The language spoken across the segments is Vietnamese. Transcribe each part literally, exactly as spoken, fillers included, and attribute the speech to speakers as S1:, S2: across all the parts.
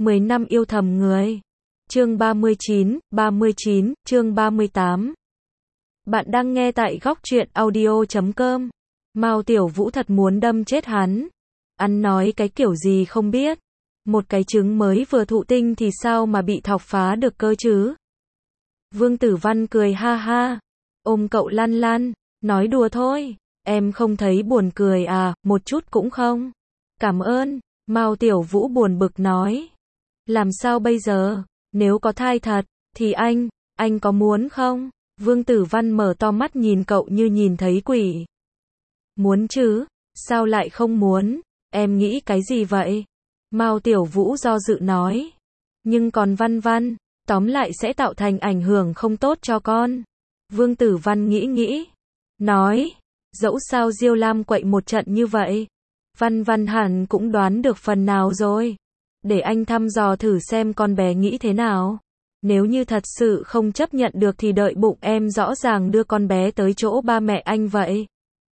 S1: mười năm yêu thầm người. Chương ba mươi chín, ba mươi chín, chương ba mươi tám. Bạn đang nghe tại góc truyện audio chấm com. Mao Tiểu Vũ thật muốn đâm chết hắn. Ăn nói cái kiểu gì không biết. Một cái trứng mới vừa thụ tinh thì sao mà bị thọc phá được cơ chứ? Vương Tử Văn cười ha ha, ôm cậu lăn lăn, nói đùa thôi, em không thấy buồn cười à, một chút cũng không. Cảm ơn, Mao Tiểu Vũ buồn bực nói. Làm sao bây giờ, nếu có thai thật, thì anh, anh có muốn không? Vương Tử Văn mở to mắt nhìn cậu như nhìn thấy quỷ. Muốn chứ, sao lại không muốn, em nghĩ cái gì vậy? Mao Tiểu Vũ do dự nói. Nhưng còn Văn Văn, tóm lại sẽ tạo thành ảnh hưởng không tốt cho con. Vương Tử Văn nghĩ nghĩ, nói, dẫu sao Diêu Lam quậy một trận như vậy, Văn Văn hẳn cũng đoán được phần nào rồi. Để anh thăm dò thử xem con bé nghĩ thế nào. Nếu như thật sự không chấp nhận được thì đợi bụng em rõ ràng đưa con bé tới chỗ ba mẹ anh vậy.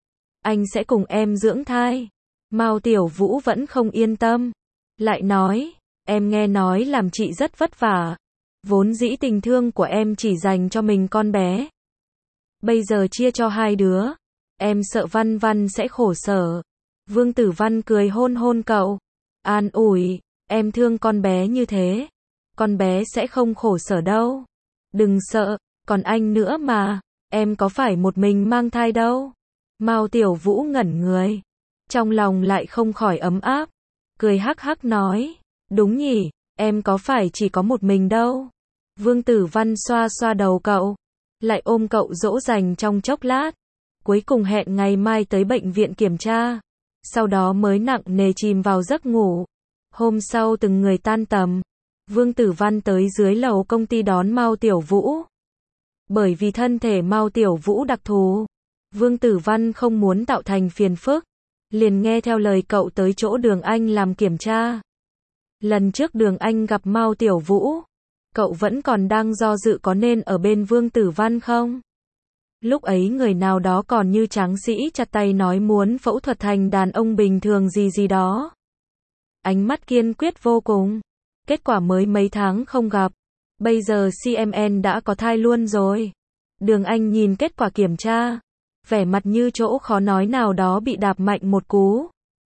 S1: Anh sẽ cùng em dưỡng thai. Mao Tiểu Vũ vẫn không yên tâm. Lại nói, em nghe nói làm chị rất vất vả. Vốn dĩ tình thương của em chỉ dành cho mình con bé. Bây giờ chia cho hai đứa. Em sợ Văn Văn sẽ khổ sở. Vương Tử Văn cười hôn hôn cậu. An ủi, em thương con bé như thế. Con bé sẽ không khổ sở đâu. Đừng sợ, còn anh nữa mà. Em có phải một mình mang thai đâu. Mao Tiểu Vũ ngẩn người. Trong lòng lại không khỏi ấm áp. Cười hắc hắc nói. Đúng nhỉ, em có phải chỉ có một mình đâu. Vương Tử Văn xoa xoa đầu cậu. Lại ôm cậu dỗ dành trong chốc lát. Cuối cùng hẹn ngày mai tới bệnh viện kiểm tra. Sau đó mới nặng nề chìm vào giấc ngủ. Hôm sau từng người tan tầm. Vương Tử Văn tới dưới lầu công ty đón Mao Tiểu Vũ. Bởi vì thân thể Mao Tiểu Vũ đặc thù, Vương Tử Văn không muốn tạo thành phiền phức, liền nghe theo lời cậu tới chỗ Đường Anh làm kiểm tra. Lần trước Đường Anh gặp Mao Tiểu Vũ, cậu vẫn còn đang do dự có nên ở bên Vương Tử Văn không? Lúc ấy người nào đó còn như tráng sĩ chặt tay nói muốn phẫu thuật thành đàn ông bình thường gì gì đó. Ánh mắt kiên quyết vô cùng. Kết quả mới mấy tháng không gặp. Bây giờ xê em en đã có thai luôn rồi. Đường Anh nhìn kết quả kiểm tra. Vẻ mặt như chỗ khó nói nào đó bị đạp mạnh một cú.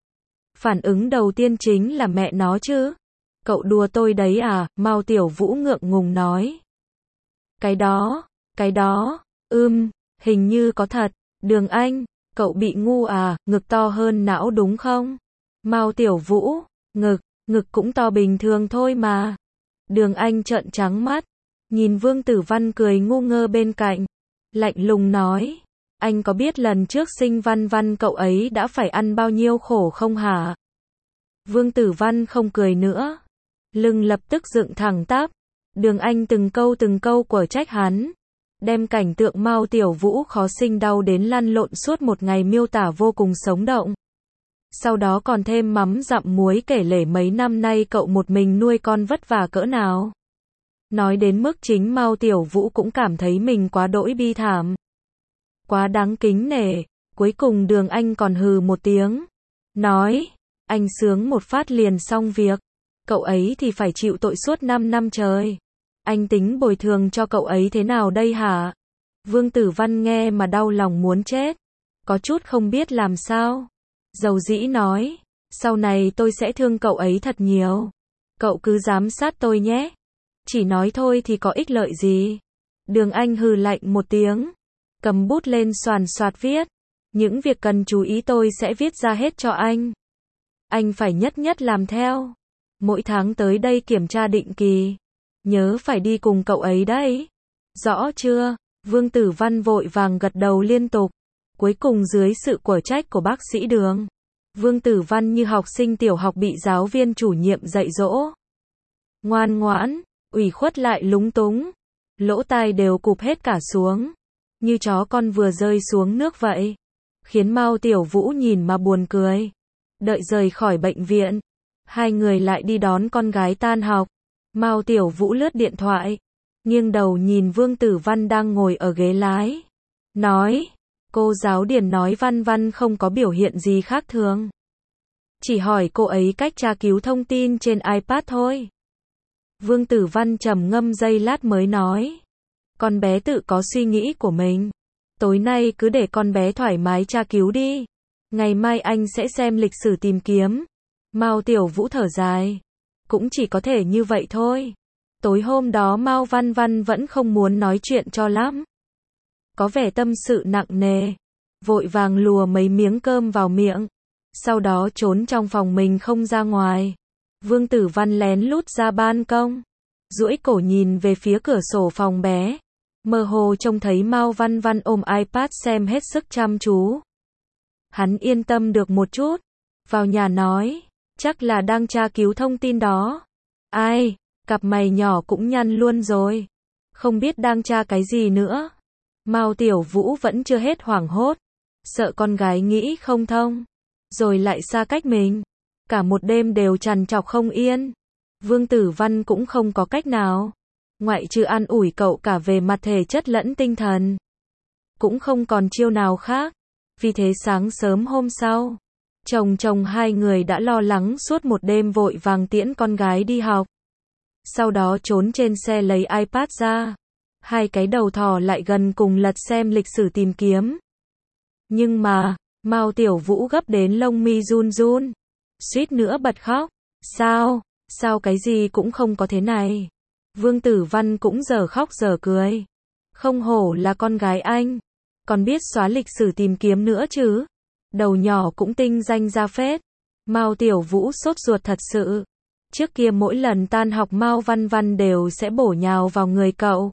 S1: Phản ứng đầu tiên chính là mẹ nó chứ. Cậu đùa tôi đấy à, Mao Tiểu Vũ ngượng ngùng nói. Cái đó, cái đó, ưm, hình như có thật. Đường Anh, cậu bị ngu à, ngực to hơn não đúng không? Mao Tiểu Vũ, ngực, ngực cũng to bình thường thôi mà. Đường Anh trợn trắng mắt, nhìn Vương Tử Văn cười ngu ngơ bên cạnh, lạnh lùng nói, anh có biết lần trước sinh Văn Văn cậu ấy đã phải ăn bao nhiêu khổ không hả? Vương Tử Văn không cười nữa, lưng lập tức dựng thẳng tắp. Đường Anh từng câu từng câu của trách hắn, đem cảnh tượng Mao Tiểu Vũ khó sinh đau đến lăn lộn suốt một ngày miêu tả vô cùng sống động. Sau đó còn thêm mắm dặm muối kể lể mấy năm nay cậu một mình nuôi con vất vả cỡ nào. Nói đến mức chính Mao Tiểu Vũ cũng cảm thấy mình quá đỗi bi thảm. Quá đáng kính nể. Cuối cùng Đường Anh còn hừ một tiếng. Nói, anh sướng một phát liền xong việc. Cậu ấy thì phải chịu tội suốt năm năm trời. Anh tính bồi thường cho cậu ấy thế nào đây hả? Vương Tử Văn nghe mà đau lòng muốn chết. Có chút không biết làm sao. Dầu dĩ nói, sau này tôi sẽ thương cậu ấy thật nhiều. Cậu cứ giám sát tôi nhé. Chỉ nói thôi thì có ích lợi gì. Đường Anh hừ lạnh một tiếng, cầm bút lên soàn soạt viết. Những việc cần chú ý tôi sẽ viết ra hết cho anh. Anh phải nhất nhất làm theo. Mỗi tháng tới đây kiểm tra định kỳ. Nhớ phải đi cùng cậu ấy đấy. Rõ chưa? Vương Tử Văn vội vàng gật đầu liên tục. Cuối cùng dưới sự của trách của bác sĩ Đường, Vương Tử Văn như học sinh tiểu học bị giáo viên chủ nhiệm dạy dỗ. Ngoan ngoãn, ủy khuất lại lúng túng. Lỗ tai đều cụp hết cả xuống. Như chó con vừa rơi xuống nước vậy. Khiến Mao Tiểu Vũ nhìn mà buồn cười. Đợi rời khỏi bệnh viện, hai người lại đi đón con gái tan học. Mao Tiểu Vũ lướt điện thoại, nghiêng đầu nhìn Vương Tử Văn đang ngồi ở ghế lái. Nói, cô giáo Điền nói Văn Văn không có biểu hiện gì khác thường. Chỉ hỏi cô ấy cách tra cứu thông tin trên iPad thôi. Vương Tử Văn trầm ngâm giây lát mới nói. Con bé tự có suy nghĩ của mình. Tối nay cứ để con bé thoải mái tra cứu đi. Ngày mai anh sẽ xem lịch sử tìm kiếm. Mao Tiểu Vũ thở dài. Cũng chỉ có thể như vậy thôi. Tối hôm đó Mao Văn Văn vẫn không muốn nói chuyện cho lắm. Có vẻ tâm sự nặng nề. Vội vàng lùa mấy miếng cơm vào miệng. Sau đó trốn trong phòng mình không ra ngoài. Vương Tử Văn lén lút ra ban công. Duỗi cổ nhìn về phía cửa sổ phòng bé. Mơ hồ trông thấy Mao Văn Văn ôm iPad xem hết sức chăm chú. Hắn yên tâm được một chút. Vào nhà nói. Chắc là đang tra cứu thông tin đó. Ai, cặp mày nhỏ cũng nhăn luôn rồi. Không biết đang tra cái gì nữa. Mao Tiểu Vũ vẫn chưa hết hoảng hốt. Sợ con gái nghĩ không thông. Rồi lại xa cách mình. Cả một đêm đều trằn trọc không yên. Vương Tử Văn cũng không có cách nào. Ngoại trừ an ủi cậu cả về mặt thể chất lẫn tinh thần. Cũng không còn chiêu nào khác. Vì thế sáng sớm hôm sau, chồng chồng hai người đã lo lắng suốt một đêm vội vàng tiễn con gái đi học. Sau đó trốn trên xe lấy iPad ra. Hai cái đầu thò lại gần cùng lật xem lịch sử tìm kiếm. Nhưng mà, Mao Tiểu Vũ gấp đến lông mi run run. Suýt nữa bật khóc. Sao? Sao cái gì cũng không có thế này? Vương Tử Văn cũng giờ khóc giờ cười. Không hổ là con gái anh. Còn biết xóa lịch sử tìm kiếm nữa chứ. Đầu nhỏ cũng tinh danh ra phết. Mao Tiểu Vũ sốt ruột thật sự. Trước kia mỗi lần tan học Mao Văn Văn đều sẽ bổ nhào vào người cậu.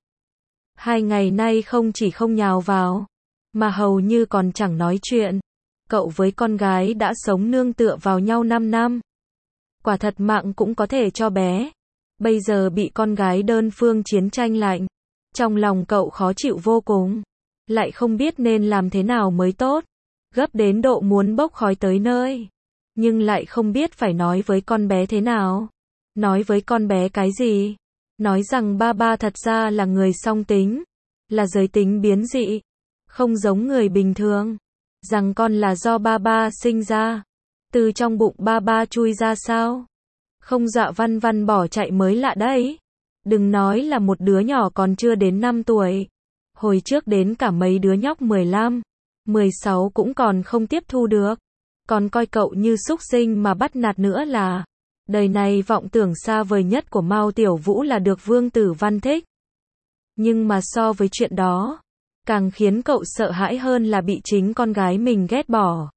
S1: Hai ngày nay không chỉ không nhào vào, mà hầu như còn chẳng nói chuyện. Cậu với con gái đã sống nương tựa vào nhau năm năm. Quả thật mạng cũng có thể cho bé. Bây giờ bị con gái đơn phương chiến tranh lạnh. Trong lòng cậu khó chịu vô cùng. Lại không biết nên làm thế nào mới tốt. Gấp đến độ muốn bốc khói tới nơi. Nhưng lại không biết phải nói với con bé thế nào. Nói với con bé cái gì? Nói rằng ba ba thật ra là người song tính. Là giới tính biến dị. Không giống người bình thường. Rằng con là do ba ba sinh ra. Từ trong bụng ba ba chui ra sao? Không dọa Văn Văn bỏ chạy mới lạ đấy. Đừng nói là một đứa nhỏ còn chưa đến năm tuổi. Hồi trước đến cả mấy đứa nhóc mười lăm, mười sáu cũng còn không tiếp thu được. Còn coi cậu như súc sinh mà bắt nạt nữa là. Đời này vọng tưởng xa vời nhất của Mao Tiểu Vũ là được Vương Tử Văn thích. Nhưng mà so với chuyện đó, càng khiến cậu sợ hãi hơn là bị chính con gái mình ghét bỏ.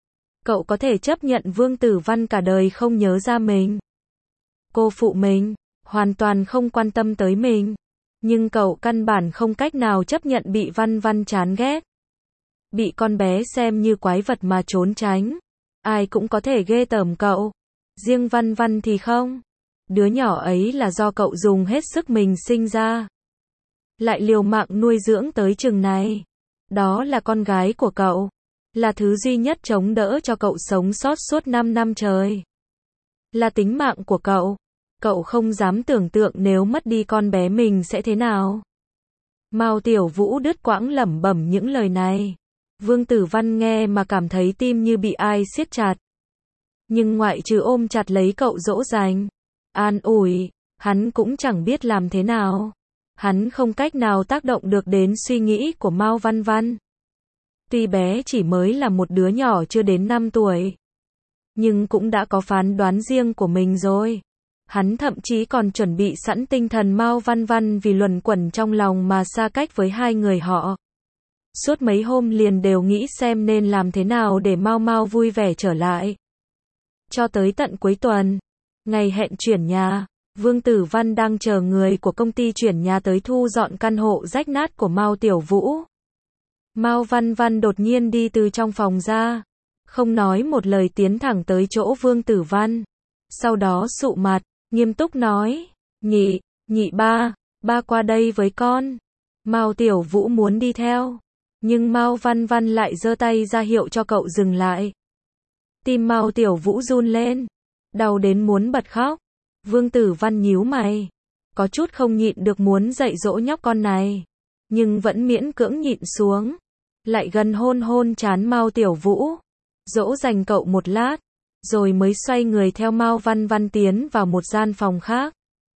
S1: Cậu có thể chấp nhận Vương Tử Văn cả đời không nhớ ra mình. Cô phụ mình, hoàn toàn không quan tâm tới mình. Nhưng cậu căn bản không cách nào chấp nhận bị Văn Văn chán ghét. Bị con bé xem như quái vật mà trốn tránh. Ai cũng có thể ghê tởm cậu. Riêng Văn Văn thì không. Đứa nhỏ ấy là do cậu dùng hết sức mình sinh ra. Lại liều mạng nuôi dưỡng tới chừng này. Đó là con gái của cậu. Là thứ duy nhất chống đỡ cho cậu sống sót suốt năm năm trời. Là tính mạng của cậu. Cậu không dám tưởng tượng nếu mất đi con bé mình sẽ thế nào. Mao Tiểu Vũ đứt quãng lẩm bẩm những lời này. Vương Tử Văn nghe mà cảm thấy tim như bị ai siết chặt. Nhưng ngoại trừ ôm chặt lấy cậu dỗ dành, an ủi, hắn cũng chẳng biết làm thế nào. Hắn không cách nào tác động được đến suy nghĩ của Mao Văn Văn. Tuy bé chỉ mới là một đứa nhỏ chưa đến năm tuổi, nhưng cũng đã có phán đoán riêng của mình rồi. Hắn thậm chí còn chuẩn bị sẵn tinh thần Mao Văn Văn vì luẩn quẩn trong lòng mà xa cách với hai người họ. Suốt mấy hôm liền đều nghĩ xem nên làm thế nào để Mao Mao vui vẻ trở lại. Cho tới tận cuối tuần, ngày hẹn chuyển nhà, Vương Tử Văn đang chờ người của công ty chuyển nhà tới thu dọn căn hộ rách nát của Mao Tiểu Vũ. Mao Văn Văn đột nhiên đi từ trong phòng ra, không nói một lời tiến thẳng tới chỗ Vương Tử Văn. Sau đó sụ mặt, nghiêm túc nói, nhị, nhị ba, ba qua đây với con. Mao Tiểu Vũ muốn đi theo, nhưng Mao Văn Văn lại giơ tay ra hiệu cho cậu dừng lại. Tim Mao Tiểu Vũ run lên, đau đến muốn bật khóc. Vương Tử Văn nhíu mày, có chút không nhịn được muốn dạy dỗ nhóc con này, nhưng vẫn miễn cưỡng nhịn xuống, lại gần hôn hôn trán Mao Tiểu Vũ, dỗ dành cậu một lát, rồi mới xoay người theo Mao Văn Văn tiến vào một gian phòng khác.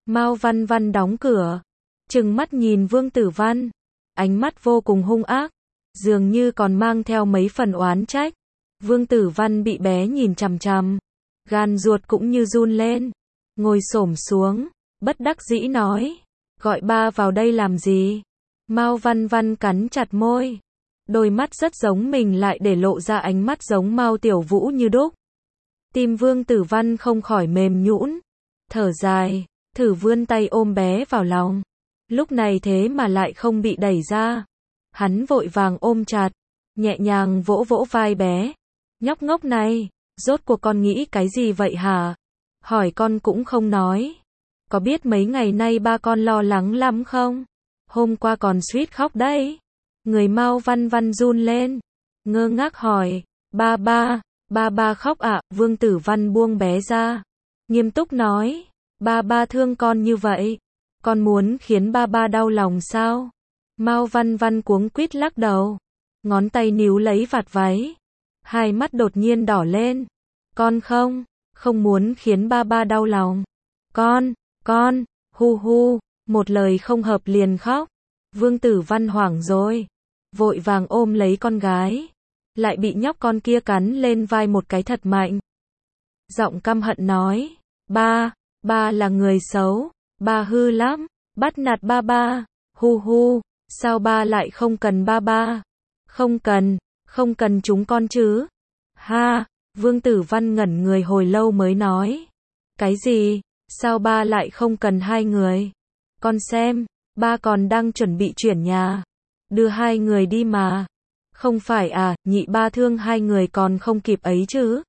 S1: Mao Văn Văn đóng cửa, trừng mắt nhìn Vương Tử Văn, ánh mắt vô cùng hung ác, dường như còn mang theo mấy phần oán trách. Vương Tử Văn bị bé nhìn chằm chằm, gan ruột cũng như run lên, ngồi xổm xuống, bất đắc dĩ nói, gọi ba vào đây làm gì? Mao Văn Văn cắn chặt môi, đôi mắt rất giống mình lại để lộ ra ánh mắt giống Mao Tiểu Vũ như đúc. Tim Vương Tử Văn không khỏi mềm nhũn, thở dài, thử vươn tay ôm bé vào lòng. Lúc này thế mà lại không bị đẩy ra. Hắn vội vàng ôm chặt, nhẹ nhàng vỗ vỗ vai bé. Nhóc ngốc này, rốt cuộc con nghĩ cái gì vậy hả? Hỏi con cũng không nói. Có biết mấy ngày nay ba con lo lắng lắm không? Hôm qua còn suýt khóc đấy. Người Mao Văn Văn run lên, ngơ ngác hỏi, ba ba, ba ba khóc ạ? Vương Tử Văn buông bé ra, nghiêm túc nói, ba ba thương con như vậy, con muốn khiến ba ba đau lòng sao? Mao Văn Văn cuống quýt lắc đầu, ngón tay níu lấy vạt váy, hai mắt đột nhiên đỏ lên, con không, không muốn khiến ba ba đau lòng, con, con, hu hu, một lời không hợp liền khóc. Vương Tử Văn hoảng rồi, vội vàng ôm lấy con gái, lại bị nhóc con kia cắn lên vai một cái thật mạnh. Giọng căm hận nói, ba, ba là người xấu, ba hư lắm, bắt nạt ba ba, hu hu, sao ba lại không cần ba ba? Không cần, không cần chúng con chứ? Ha, Vương Tử Văn ngẩn người hồi lâu mới nói, cái gì? Sao ba lại không cần hai người? Con xem, ba còn đang chuẩn bị chuyển nhà, đưa hai người đi mà. Không phải à, nhị ba thương hai người còn không kịp ấy chứ?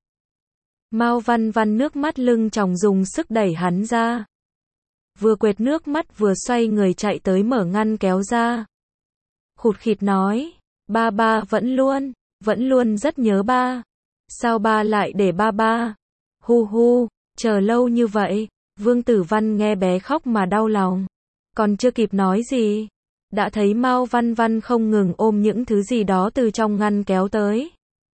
S1: Mao Văn Văn nước mắt lưng tròng dùng sức đẩy hắn ra. Vừa quệt nước mắt vừa xoay người chạy tới mở ngăn kéo ra. Khụt khịt nói, ba ba vẫn luôn, vẫn luôn rất nhớ ba. Sao ba lại để ba ba? Hu hu, chờ lâu như vậy. Vương Tử Văn nghe bé khóc mà đau lòng. Còn chưa kịp nói gì, đã thấy Mao Văn Văn không ngừng ôm những thứ gì đó từ trong ngăn kéo tới.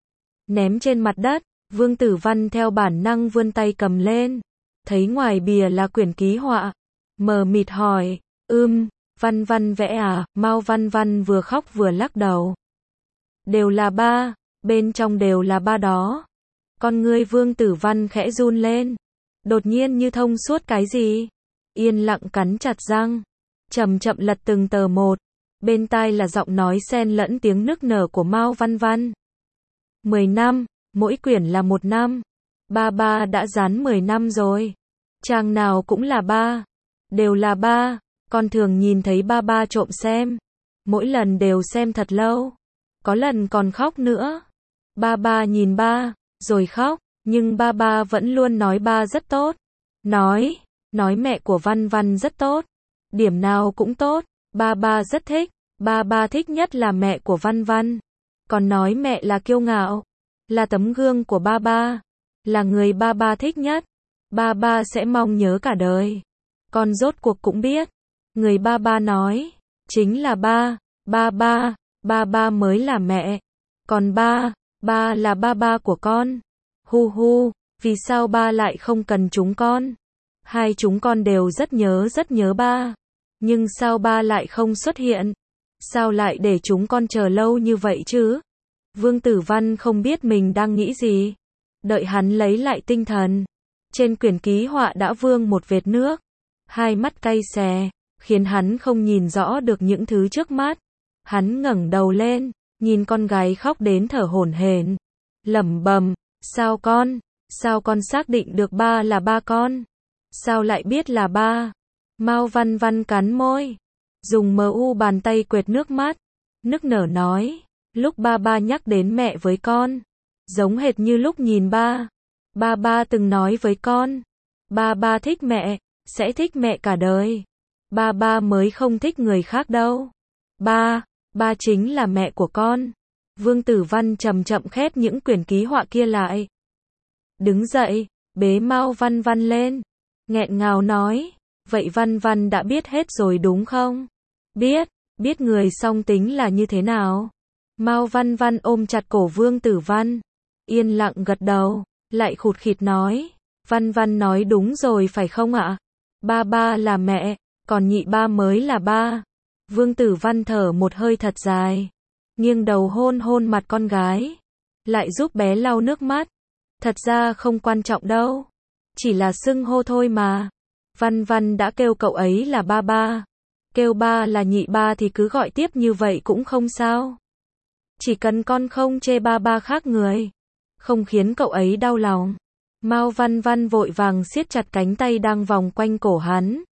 S1: Ném trên mặt đất, Vương Tử Văn theo bản năng vươn tay cầm lên. Thấy ngoài bìa là quyển ký họa. Mờ mịt hỏi, ưm, Văn Văn vẽ à? Mao Văn Văn vừa khóc vừa lắc đầu. Đều là ba, bên trong đều là ba đó. Con ngươi Vương Tử Văn khẽ run lên. Đột nhiên như thông suốt cái gì. Yên lặng cắn chặt răng, chậm chậm lật từng tờ một. Bên tai là giọng nói xen lẫn tiếng nức nở của Mao Văn Văn. Mười năm, mỗi quyển là một năm. Ba ba đã dán mười năm rồi. Trang nào cũng là ba. Đều là ba. Con thường nhìn thấy ba ba trộm xem. Mỗi lần đều xem thật lâu. Có lần còn khóc nữa. Ba ba nhìn ba, rồi khóc. Nhưng ba ba vẫn luôn nói ba rất tốt. Nói, nói mẹ của Văn Văn rất tốt. Điểm nào cũng tốt. Ba ba rất thích. Ba ba thích nhất là mẹ của Văn Văn. Còn nói mẹ là kiêu ngạo. Là tấm gương của ba ba. Là người ba ba thích nhất. Ba ba sẽ mong nhớ cả đời. Con rốt cuộc cũng biết. Người ba ba nói. Chính là ba. Ba ba. Ba ba mới là mẹ. Còn ba. Ba là ba ba của con. Hu hu. Vì sao ba lại không cần chúng con? Hai chúng con đều rất nhớ rất nhớ ba. Nhưng sao ba lại không xuất hiện? Sao lại để chúng con chờ lâu như vậy chứ? Vương Tử Văn không biết mình đang nghĩ gì. Đợi hắn lấy lại tinh thần. Trên quyển ký họa đã vương một vệt nước. Hai mắt cay xè, khiến hắn không nhìn rõ được những thứ trước mắt. Hắn ngẩng đầu lên, nhìn con gái khóc đến thở hổn hển. Lẩm bẩm, sao con? Sao con xác định được ba là ba con? Sao lại biết là ba? Mao Văn Văn cắn môi, dùng mờ u bàn tay quệt nước mắt, nức nở nói, lúc ba ba nhắc đến mẹ với con, giống hệt như lúc nhìn ba. Ba ba từng nói với con, ba ba thích mẹ, sẽ thích mẹ cả đời. Ba ba mới không thích người khác đâu. Ba, ba chính là mẹ của con. Vương Tử Văn chậm chậm khép những quyển ký họa kia lại. Đứng dậy, bế Mao Văn Văn lên, nghẹn ngào nói, vậy Văn Văn đã biết hết rồi đúng không? Biết, biết người song tính là như thế nào? Mao Văn Văn ôm chặt cổ Vương Tử Văn, yên lặng gật đầu, lại khụt khịt nói, Văn Văn nói đúng rồi phải không ạ? Ba ba là mẹ, còn nhị ba mới là ba. Vương Tử Văn thở một hơi thật dài, nghiêng đầu hôn hôn mặt con gái, lại giúp bé lau nước mắt. Thật ra không quan trọng đâu, chỉ là xưng hô thôi mà. Văn Văn đã kêu cậu ấy là ba ba, kêu ba là nhị ba thì cứ gọi tiếp như vậy cũng không sao. Chỉ cần con không chê ba ba khác người, không khiến cậu ấy đau lòng. Mao Văn Văn vội vàng siết chặt cánh tay đang vòng quanh cổ hắn.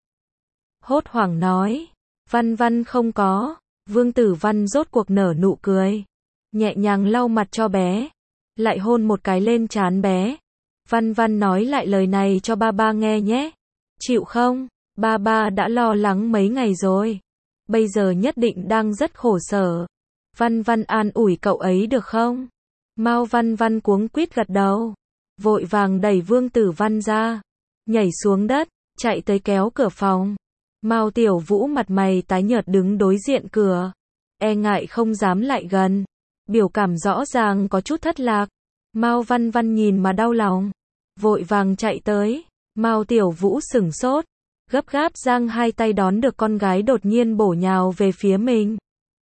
S1: Hốt hoảng nói, Văn Văn không có. Vương Tử Văn rốt cuộc nở nụ cười, nhẹ nhàng lau mặt cho bé, lại hôn một cái lên trán bé. Văn Văn nói lại lời này cho ba ba nghe nhé. Chịu không? Ba ba đã lo lắng mấy ngày rồi, bây giờ nhất định đang rất khổ sở. Văn Văn an ủi cậu ấy được không? Mao Văn Văn cuống quýt gật đầu, vội vàng đẩy Vương Tử Văn ra, nhảy xuống đất, chạy tới kéo cửa phòng. Mao Tiểu Vũ mặt mày tái nhợt đứng đối diện cửa, e ngại không dám lại gần, biểu cảm rõ ràng có chút thất lạc. Mao Văn Văn nhìn mà đau lòng, vội vàng chạy tới. Mao Tiểu Vũ sửng sốt, gấp gáp giang hai tay đón được con gái đột nhiên bổ nhào về phía mình.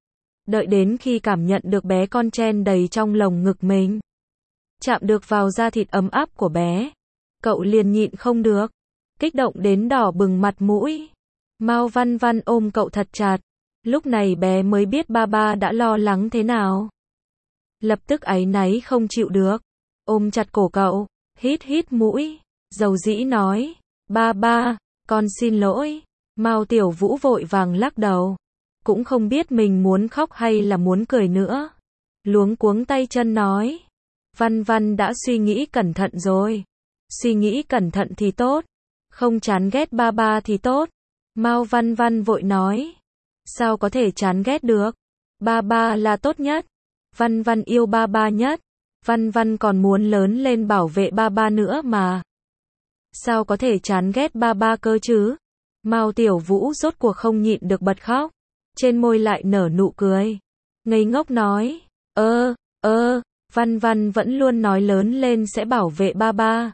S1: Đợi đến khi cảm nhận được bé con chen đầy trong lồng ngực mình, chạm được vào da thịt ấm áp của bé, cậu liền nhịn không được, kích động đến đỏ bừng mặt mũi. Mao Văn Văn ôm cậu thật chặt, lúc này bé mới biết ba ba đã lo lắng thế nào. Lập tức áy náy không chịu được, ôm chặt cổ cậu, hít hít mũi, dầu dĩ nói, ba ba, con xin lỗi. Mao Tiểu Vũ vội vàng lắc đầu, cũng không biết mình muốn khóc hay là muốn cười nữa. Luống cuống tay chân nói, Văn Văn đã suy nghĩ cẩn thận rồi. Suy nghĩ cẩn thận thì tốt, không chán ghét ba ba thì tốt. Mao Văn Văn vội nói, sao có thể chán ghét được, ba ba là tốt nhất. Văn Văn yêu ba ba nhất, Văn Văn còn muốn lớn lên bảo vệ ba ba nữa mà. Sao có thể chán ghét ba ba cơ chứ? Mao Tiểu Vũ rốt cuộc không nhịn được bật khóc, trên môi lại nở nụ cười, ngây ngốc nói, ơ, ơ, Văn Văn vẫn luôn nói lớn lên sẽ bảo vệ ba ba.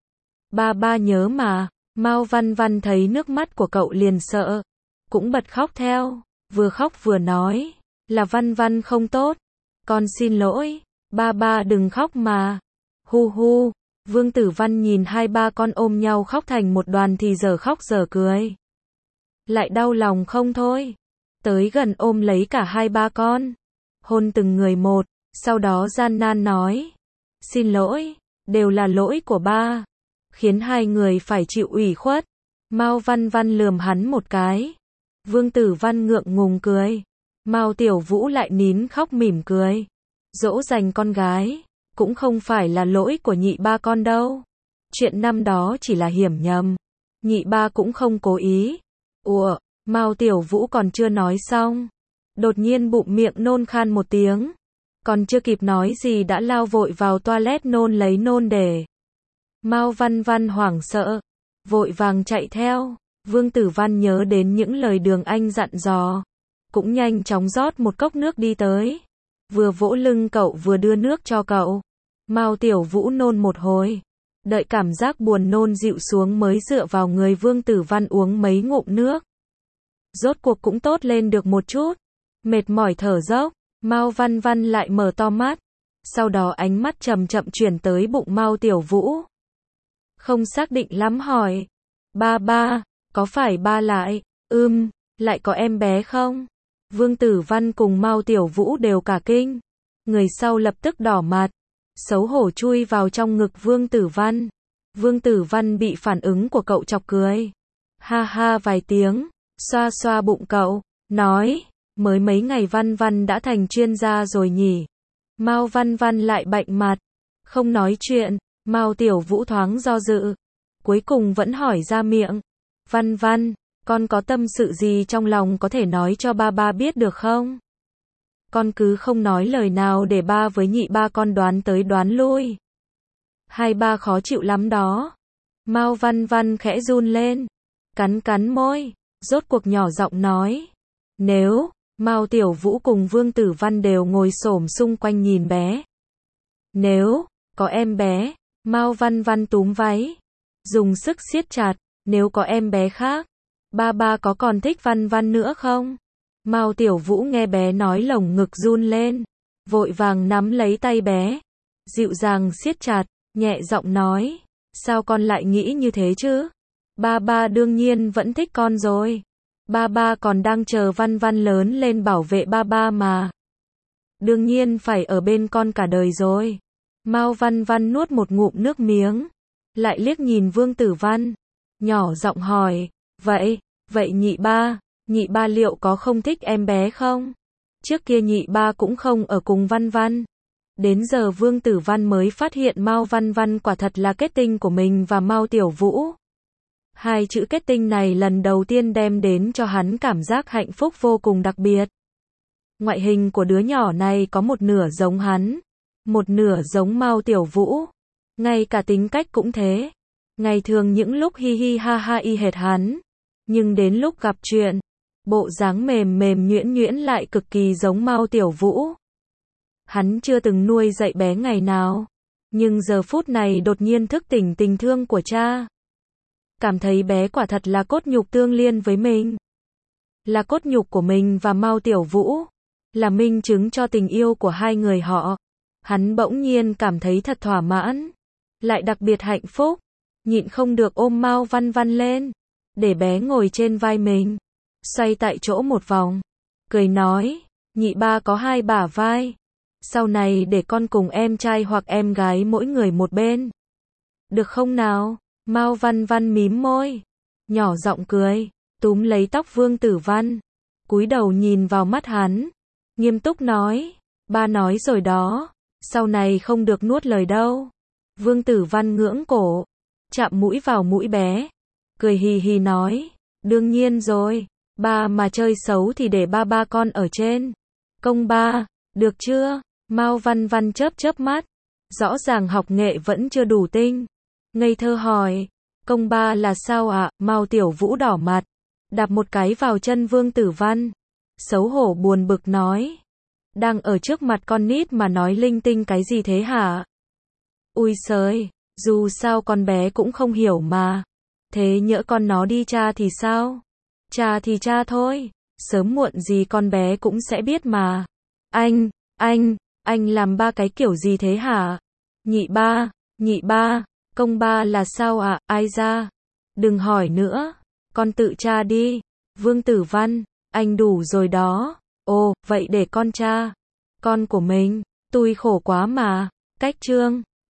S1: Ba ba nhớ mà. Mao Văn Văn thấy nước mắt của cậu liền sợ, cũng bật khóc theo, vừa khóc vừa nói, là Văn Văn không tốt, con xin lỗi, ba ba đừng khóc mà. Hu hu. Vương Tử Văn nhìn hai ba con ôm nhau khóc thành một đoàn thì giờ khóc giờ cười, lại đau lòng không thôi, tới gần ôm lấy cả hai ba con, hôn từng người một, sau đó gian nan nói, xin lỗi, đều là lỗi của ba, khiến hai người phải chịu ủy khuất. Mao Văn Văn lườm hắn một cái, Vương Tử Văn ngượng ngùng cười, Mao Tiểu Vũ lại nín khóc mỉm cười, dỗ dành con gái, cũng không phải là lỗi của nhị ba con đâu, chuyện năm đó chỉ là hiểu nhầm, nhị ba cũng không cố ý. Ủa, Mao Tiểu Vũ còn chưa nói xong, đột nhiên bụng miệng nôn khan một tiếng, còn chưa kịp nói gì đã lao vội vào toilet nôn lấy nôn để. Mao Văn Văn hoảng sợ, vội vàng chạy theo. Vương Tử Văn nhớ đến những lời Đường Anh dặn dò, cũng nhanh chóng rót một cốc nước đi tới, vừa vỗ lưng cậu vừa đưa nước cho cậu. Mao Tiểu Vũ nôn một hồi, đợi cảm giác buồn nôn dịu xuống mới dựa vào người Vương Tử Văn uống mấy ngụm nước. Rốt cuộc cũng tốt lên được một chút, mệt mỏi thở dốc, Mao Văn Văn lại mở to mắt, sau đó ánh mắt chậm chậm chuyển tới bụng Mao Tiểu Vũ. Không xác định lắm hỏi, ba ba, có phải ba lại, ưm, lại có em bé không? Vương Tử Văn cùng Mao Tiểu Vũ đều cả kinh, người sau lập tức đỏ mặt, xấu hổ chui vào trong ngực Vương Tử Văn. Vương Tử Văn bị phản ứng của cậu chọc cười, ha ha vài tiếng, xoa xoa bụng cậu, nói, mới mấy ngày Văn Văn đã thành chuyên gia rồi nhỉ? Mao Văn Văn lại bạnh mặt, không nói chuyện. Mao Tiểu Vũ thoáng do dự, cuối cùng vẫn hỏi ra miệng, Văn Văn, con có tâm sự gì trong lòng có thể nói cho ba ba biết được không? Con cứ không nói lời nào để ba với nhị ba con đoán tới đoán lui. Hai ba khó chịu lắm đó. Mao Văn Văn khẽ run lên, cắn cắn môi, rốt cuộc nhỏ giọng nói, nếu, Mao Tiểu Vũ cùng Vương Tử Văn đều ngồi xổm xung quanh nhìn bé. Nếu, có em bé, Mao Văn Văn túm váy, dùng sức siết chặt, Nếu có em bé khác, ba ba có còn thích Văn Văn nữa không? Mao Tiểu Vũ nghe bé nói lồng ngực run lên, vội vàng nắm lấy tay bé, dịu dàng siết chặt, nhẹ giọng nói, sao con lại nghĩ như thế chứ? Ba ba đương nhiên vẫn thích con rồi. Ba ba còn đang chờ Văn Văn lớn lên bảo vệ ba ba mà. Đương nhiên phải ở bên con cả đời rồi. Mao Văn Văn nuốt một ngụm nước miếng, lại liếc nhìn Vương Tử Văn, nhỏ giọng hỏi, vậy, vậy nhị ba, nhị ba liệu có không thích em bé không? Trước kia nhị ba cũng không ở cùng Văn Văn. Đến giờ Vương Tử Văn mới phát hiện Mao Văn Văn quả thật là kết tinh của mình và Mao Tiểu Vũ. Hai chữ kết tinh này lần đầu tiên đem đến cho hắn cảm giác hạnh phúc vô cùng đặc biệt. Ngoại hình của đứa nhỏ này có một nửa giống hắn, một nửa giống Mao Tiểu Vũ. Ngay cả tính cách cũng thế. Ngày thường những lúc hi hi ha ha y hệt hắn, nhưng đến lúc gặp chuyện, bộ dáng mềm mềm nhuyễn nhuyễn lại cực kỳ giống Mao Tiểu Vũ. Hắn chưa từng nuôi dạy bé ngày nào, nhưng giờ phút này đột nhiên thức tỉnh tình thương của cha. Cảm thấy bé quả thật là cốt nhục tương liên với mình. Là cốt nhục của mình và Mao Tiểu Vũ. Là minh chứng cho tình yêu của hai người họ. Hắn bỗng nhiên cảm thấy thật thỏa mãn. Lại đặc biệt hạnh phúc. Nhịn không được ôm Mao Văn Văn lên. Để bé ngồi trên vai mình. Xoay tại chỗ một vòng. Cười nói, nhị ba có hai bả vai. Sau này để con cùng em trai hoặc em gái mỗi người một bên. Được không nào? Mao Văn Văn mím môi, nhỏ giọng cười, túm lấy tóc Vương Tử Văn, cúi đầu nhìn vào mắt hắn, nghiêm túc nói, ba nói rồi đó, sau này không được nuốt lời đâu. Vương Tử Văn ngưỡng cổ, chạm mũi vào mũi bé, cười hì hì nói, đương nhiên rồi, ba mà chơi xấu thì để ba ba con ở trên. Công ba, được chưa? Mao Văn Văn chớp chớp mắt, rõ ràng học nghệ vẫn chưa đủ tinh. Ngây thơ hỏi, công ba là sao ạ? À? Mao Tiểu Vũ đỏ mặt, đạp một cái vào chân Vương Tử Văn, xấu hổ buồn bực nói, đang ở trước mặt con nít mà nói linh tinh cái gì thế hả? Ui sới, dù sao con bé cũng không hiểu mà, thế nhỡ con nó đi cha thì sao? Cha thì cha thôi, sớm muộn gì con bé cũng sẽ biết mà. Anh, anh, anh làm ba cái kiểu gì thế hả? Nhị ba, nhị ba. Công ba là sao ạ? À? Ai ra? Đừng hỏi nữa, con tự tra đi. Vương Tử Văn, anh đủ rồi đó. Ồ, vậy để con tra. Con của mình, tui khổ quá mà. Cách chương